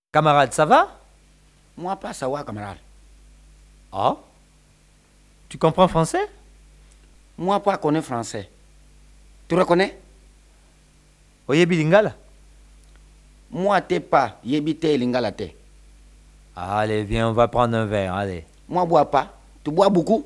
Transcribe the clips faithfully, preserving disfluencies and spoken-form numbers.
Camarade, ça va? Moi, pas savoir, camarade. Ah? Tu comprends français? Moi, pas connais français. Tu reconnais? Oyebi lingala? Moi, t'es pas. Yebite lingala te. Allez, viens, on va prendre un verre, allez. Moi, bois pas. Tu bois beaucoup?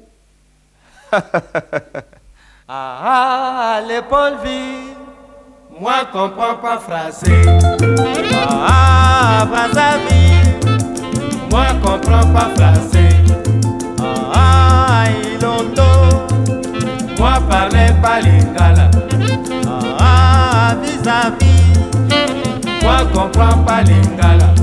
Ah, ah, les Paulville. Moi, comprends pas français. Ah, ah, Brazzaville. Moi, comprends pas français. Ah, ah, Ilondo. Moi, parle pas lingala. Ah, ah, vis-à-vis. Moi, comprends pas lingala.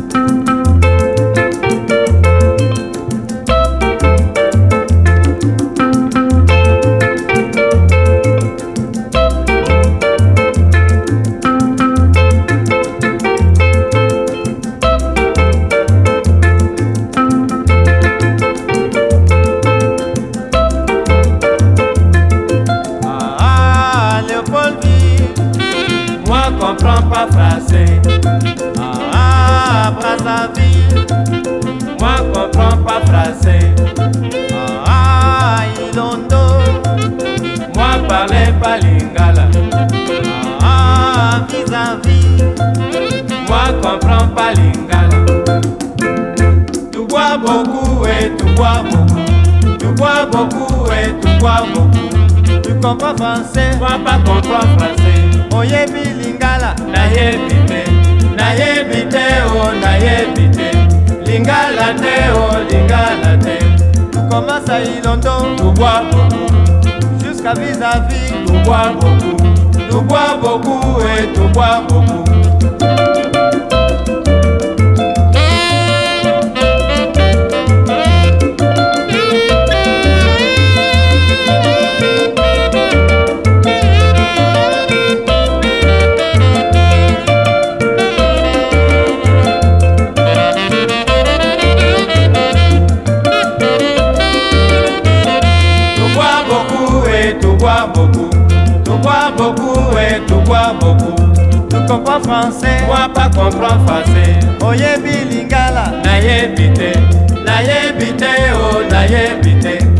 Moi, comprends pas français. Ah, ah, Brazzaville. Moi, comprends pas français. Ah, ah, Ilondo. Moi, parle pas lingala. Ah, ah, vis-à-vis. Moi, comprends pas lingala. Tu bois beaucoup et tu bois beaucoup. Tu bois beaucoup et tu bois beaucoup. Tu comprends français? Moi, pas comprends français. Oyebi lingala. Na yebite, na yebite, oh, na yebite. Lingala te, oh, lingala te. Tu commences à Ilondo. Tu bois beaucoup, Jusqu'à vis-à-vis. tu bois beaucoup. Tu bois beaucoup et tu bois beaucoup. Tu bois beaucoup, tu bois beaucoup et tu bois beaucoup. Tu comprends français? Moi pas comprends français. Oyebi lingala. Na yebite, na yebite, oh na yebite.